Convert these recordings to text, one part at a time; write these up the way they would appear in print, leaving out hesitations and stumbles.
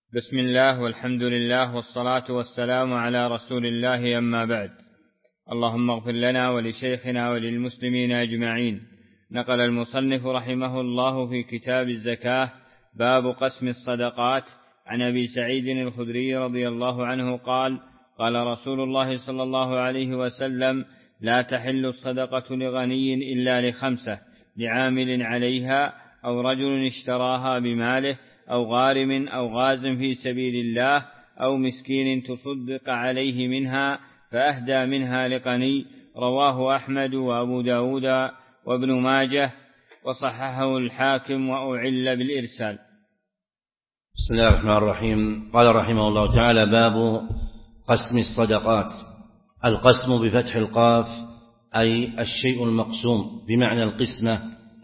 بسم الله والحمد لله والصلاة والسلام على رسول الله، أما بعد. اللهم اغفر لنا ولشيخنا وللمسلمين أجمعين. نقل المصنف رحمه الله في كتاب الزكاة باب قسم الصدقات عن أبي سعيد الخدري رضي الله عنه قال: قال رسول الله صلى الله عليه وسلم: لا تحل الصدقة لغني إلا لخمسة: لعامل عليها، أو رجل اشتراها بماله، أو غارم أو غاز في سبيل الله، أو مسكين تصدق عليه منها فأهدى منها لغني. رواه أحمد وأبو داود وابن ماجه، وصححه الحاكم وأعل بالإرسال. بسم الله الرحمن الرحيم. قال رحمه الله تعالى: باب قسم الصدقات. القسم بفتح القاف أي الشيء المقسوم بمعنى القسمة.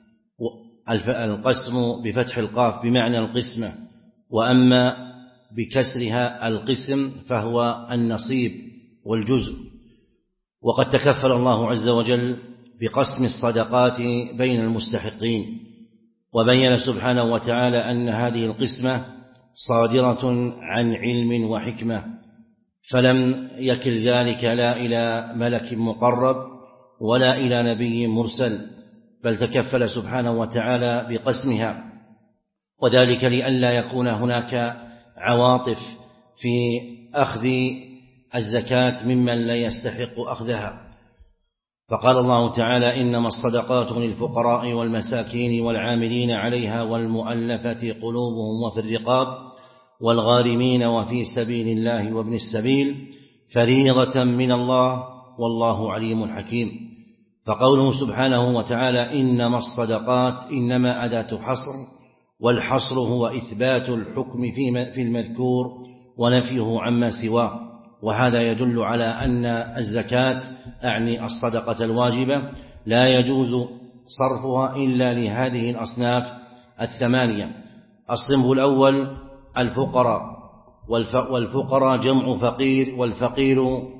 القسم بفتح القاف بمعنى القسمة، وأما بكسرها القسم فهو النصيب والجزء. وقد تكفل الله عز وجل بقسم الصدقات بين المستحقين، وبين سبحانه وتعالى أن هذه القسمة صادرة عن علم وحكمة، فلم يكل ذلك لا إلى ملك مقرب ولا إلى نبي مرسل، بل تكفل سبحانه وتعالى بقسمها، وذلك لئلا يكون هناك عواطف في أخذ الزكاة ممن لا يستحق أخذها. فقال الله تعالى: إنما الصدقات للفقراء والمساكين والعاملين عليها والمؤلفة قلوبهم وفي الرقاب والغارمين وفي سبيل الله وابن السبيل فريضة من الله والله عليم حكيم. فقوله سبحانه وتعالى إنما الصدقات إنما أداة حصر، والحصر هو إثبات الحكم في المذكور ونفيه عما سواه، وهذا يدل على أن الزكاة أعني الصدقة الواجبة لا يجوز صرفها إلا لهذه الأصناف الثمانية. الصنف الأول الفقراء، والفقراء جمع فقير، والفقير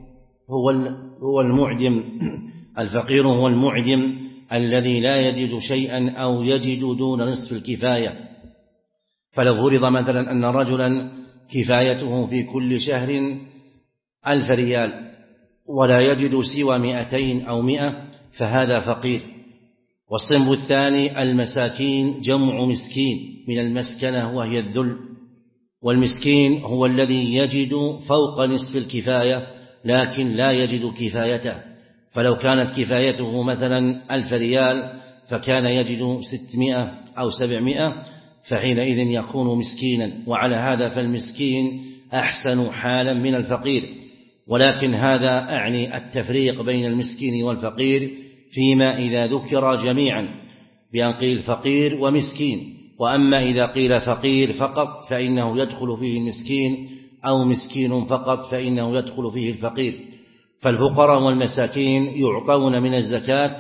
هو المعدم. الفقير هو المعدم الذي لا يجد شيئا أو يجد دون نصف الكفاية. فلو فرض مثلا أن رجلا كفايته في كل شهر 1000 ريال ولا يجد سوى 200 أو 100 فهذا فقير. والصنف الثاني المساكين جمع مسكين من المسكنة وهي الذل، والمسكين هو الذي يجد فوق نصف الكفاية لكن لا يجد كفايته، فلو كانت كفايته مثلا 1000 ريال فكان يجد 600 أو 700 فحينئذ يكون مسكينا. وعلى هذا فالمسكين أحسن حالا من الفقير، ولكن هذا أعني التفريق بين المسكين والفقير فيما إذا ذكر جميعا بأن قيل فقير ومسكين. وأما إذا قيل فقير فقط فإنه يدخل فيه المسكين، أو مسكين فقط فإنه يدخل فيه الفقير. فالفقراء والمساكين يعطون من الزكاة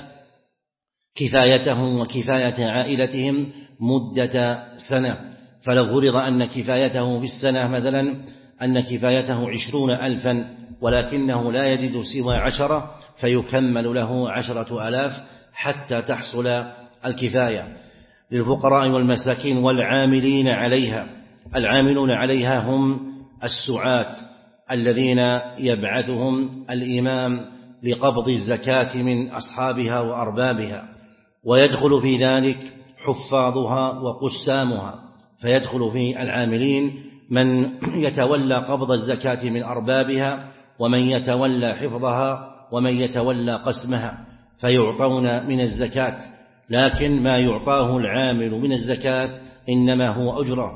كفايتهم وكفاية عائلتهم مدة سنة. فلو فرض أن كفايته في السنة مثلا أن كفايته 20,000 ولكنه لا يجد سوى 10 فيكمل له 10,000 حتى تحصل الكفاية. للفقراء والمساكين والعاملين عليها. العاملون عليها هم السعاة الذين يبعثهم الإمام لقبض الزكاة من أصحابها وأربابها، ويدخل في ذلك حفاظها وقسامها. فيدخل في العاملين من يتولى قبض الزكاة من أربابها، ومن يتولى حفظها، ومن يتولى قسمها، فيعطون من الزكاة. لكن ما يعطاه العامل من الزكاة إنما هو أجرة،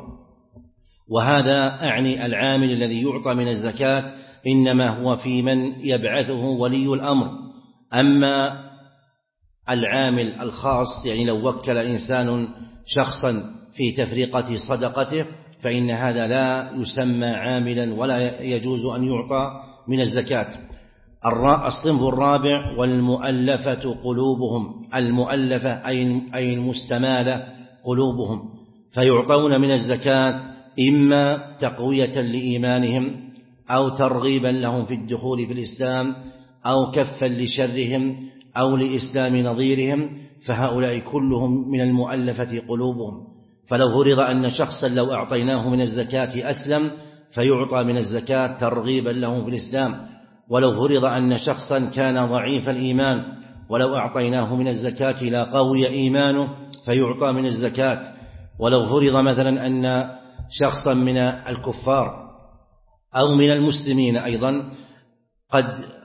وهذا أعني العامل الذي يعطى من الزكاة إنما هو في من يبعثه ولي الأمر. أما العامل الخاص يعني لو وكل إنسان شخصا في تفريقة صدقته فإن هذا لا يسمى عاملا ولا يجوز أن يعطى من الزكاة. الصنف الرابع والمؤلفة قلوبهم. المؤلفة أي المستمالة قلوبهم، فيعطون من الزكاة إما تقوية لإيمانهم، أو ترغيبا لهم في الدخول في الإسلام، أو كفا لشرهم، أو لإسلام نظيرهم، فهؤلاء كلهم من المؤلفة قلوبهم. فلو فرض أن شخصا لو أعطيناه من الزكاة أسلم فيعطى من الزكاة ترغيبا له في الإسلام، ولو فرض أن شخصا كان ضعيف الإيمان ولو أعطيناه من الزكاة لقوي إيمانه فيعطى من الزكاة، ولو فرض مثلا أن شخصا من الكفار أو من المسلمين أيضا قد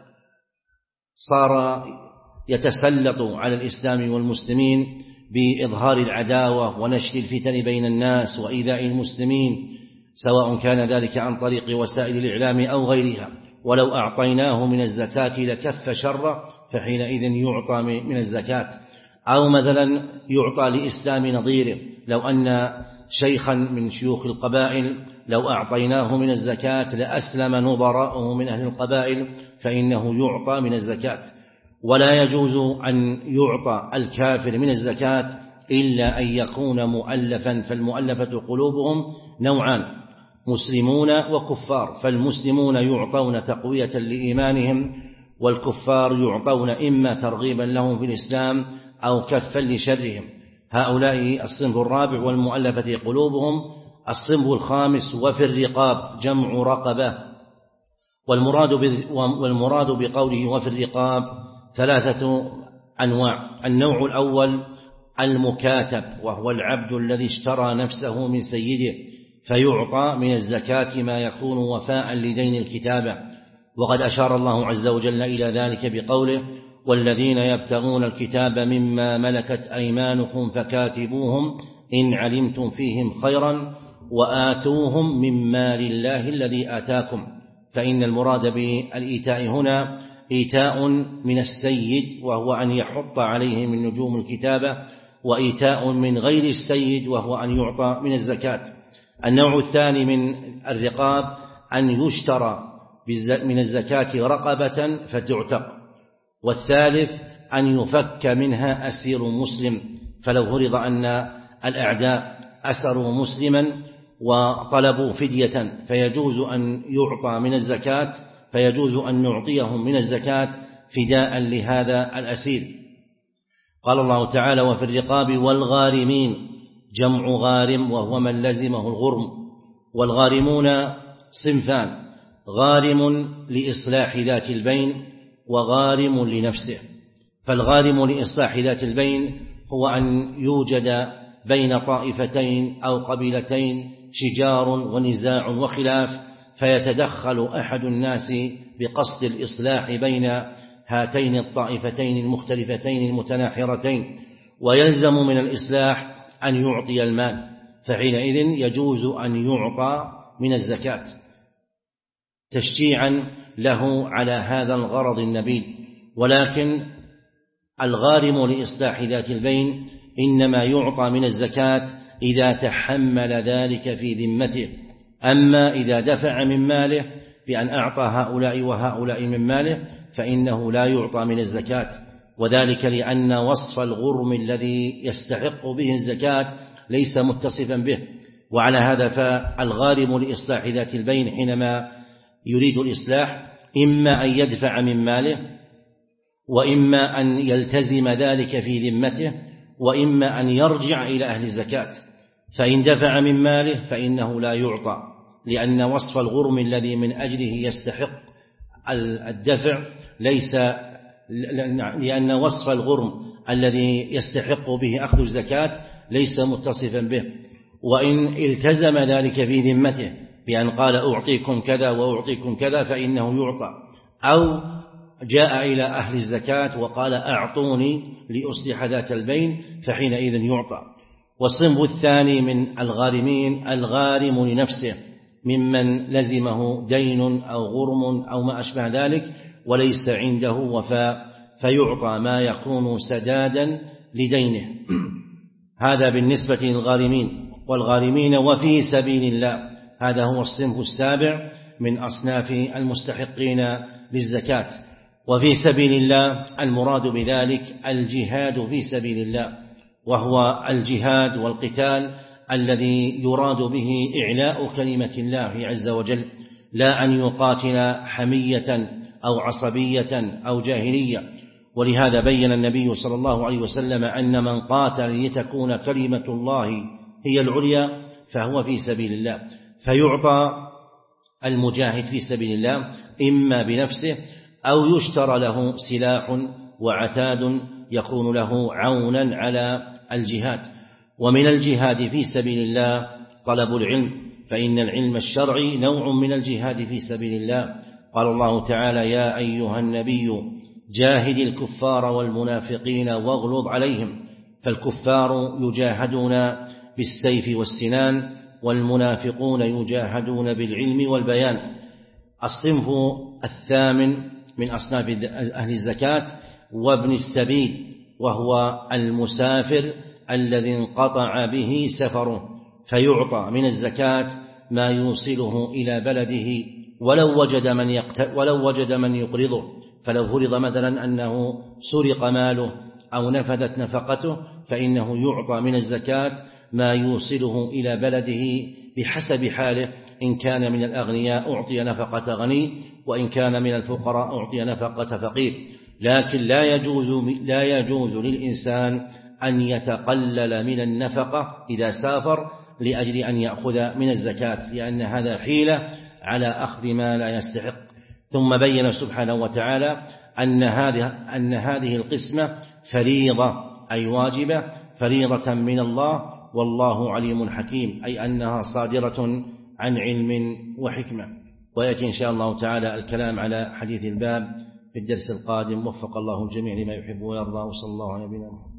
صار يتسلط على الإسلام والمسلمين بإظهار العداوة ونشر الفتن بين الناس وإيذاء المسلمين، سواء كان ذلك عن طريق وسائل الإعلام أو غيرها، ولو أعطيناه من الزكاة لكف شره فحينئذ يعطى من الزكاة. أو مثلا يعطى لإسلام نظيره، لو أن شيخا من شيوخ القبائل لو أعطيناه من الزكاة لأسلم نظراءه من أهل القبائل فإنه يعطى من الزكاة. ولا يجوز أن يعطى الكافر من الزكاة إلا أن يكون مؤلفا، فالمؤلفة قلوبهم نوعان: مسلمون وكفار، فالمسلمون يعطون تقوية لإيمانهم، والكفار يعطون إما ترغيبا لهم في الإسلام أو كفا لشرهم. هؤلاء الصنف الرابع والمؤلفة قلوبهم. الصنف الخامس وفي الرقاب جمع رقبة، والمراد بقوله وفي الرقاب ثلاثة أنواع: النوع الأول المكاتب، وهو العبد الذي اشترى نفسه من سيده فيعطى من الزكاة ما يكون وفاء لدين الكتابة، وقد أشار الله عز وجل إلى ذلك بقوله: والذين يبتغون الكتاب مما ملكت أيمانكم فكاتبوهم إن علمتم فيهم خيرا وآتوهم من مال الله الذي آتاكم. فإن المراد بالإيتاء هنا إيتاء من السيد وهو أن يحط عليه من نجوم الكتابة، وإيتاء من غير السيد وهو أن يعطى من الزكاة. النوع الثاني من الرقاب أن يشترى من الزكاة رقبة فتعتق. والثالث أن يفك منها أسير مسلم، فلو فرض أن الأعداء أسروا مسلما وطلبوا فدية فيجوز أن يعطى من الزكاة، فيجوز أن نعطيهم من الزكاة فداء لهذا الأسير. قال الله تعالى: وفي الرقاب والغارمين جمع غارم، وهو من لزمه الغرم. والغارمون صنفان: غارم لإصلاح ذات البين وغارم لنفسه. فالغارم لإصلاح ذات البين هو أن يوجد بين طائفتين أو قبيلتين شجار ونزاع وخلاف، فيتدخل أحد الناس بقصد الإصلاح بين هاتين الطائفتين المختلفتين المتناحرتين، ويلزم من الإصلاح أن يعطي المال، فحينئذ يجوز أن يعطى من الزكاة تشجيعا له على هذا الغرض النبيل. ولكن الغارم لإصلاح ذات البين إنما يعطى من الزكاة إذا تحمل ذلك في ذمته، أما إذا دفع من ماله بأن أعطى هؤلاء وهؤلاء من ماله فإنه لا يعطى من الزكاة، وذلك لأن وصف الغرم الذي يستحق به الزكاة ليس متصفا به. وعلى هذا فالغارم لإصلاح ذات البين حينما يريد الإصلاح إما أن يدفع من ماله، وإما أن يلتزم ذلك في ذمته، وإما أن يرجع إلى أهل الزكاة. فإن دفع من ماله فإنه لا يعطى، لأن وصف الغرم الذي من أجله يستحق الدفع لأن وصف الغرم الذي يستحق به أخذ الزكاة ليس متصفا به. وإن التزم ذلك في ذمته بأن قال أعطيكم كذا وأعطيكم كذا فإنه يعطى، أو جاء إلى أهل الزكاة وقال أعطوني لأصلح ذات البين فحينئذ يعطى. والصنف الثاني من الغارمين الغارم لنفسه، ممن لزمه دين أو غرم أو ما أشبه ذلك وليس عنده وفاء، فيعطى ما يكون سدادا لدينه. هذا بالنسبة للغارمين. والغارمين وفي سبيل الله، هذا هو الصنف السابع من أصناف المستحقين للزكاة. وفي سبيل الله المراد بذلك الجهاد في سبيل الله، وهو الجهاد والقتال الذي يراد به إعلاء كلمة الله عز وجل، لا أن يقاتل حمية أو عصبية أو جاهلية. ولهذا بين النبي صلى الله عليه وسلم أن من قاتل لتكون كلمة الله هي العليا فهو في سبيل الله، فيعطى المجاهد في سبيل الله إما بنفسه أو يشترى له سلاح وعتاد يكون له عونا على الجهاد. ومن الجهاد في سبيل الله طلب العلم، فإن العلم الشرعي نوع من الجهاد في سبيل الله. قال الله تعالى: يا أيها النبي جاهد الكفار والمنافقين واغلظ عليهم. فالكفار يجاهدون بالسيف والسنان، والمنافقون يجاهدون بالعلم والبيان. الصنف الثامن من أصناف أهل الزكاة وابن السبيل، وهو المسافر الذي انقطع به سفره، فيعطى من الزكاة ما يوصله إلى بلده ولو وجد من يقرضه. فلو فرض مثلا أنه سرق ماله أو نفذت نفقته فإنه يعطى من الزكاة ما يوصله إلى بلده بحسب حاله. إن كان من الأغنياء أعطي نفقة غني، وإن كان من الفقراء أعطي نفقة فقير. لكن لا يجوز للإنسان أن يتقلل من النفقة إذا سافر لأجل أن يأخذ من الزكاة، لأن هذا حيلة على أخذ ما لا يستحق. ثم بين سبحانه وتعالى أن هذه القسمة فريضة، أي واجبة، فريضة من الله، والله عليم حكيم، أي أنها صادرة عن علم وحكمة. ويأتي إن شاء الله تعالى الكلام على حديث الباب في الدرس القادم. وفق الله الجميع لما يحب ويرضى، وصلى الله على نبينا محمد.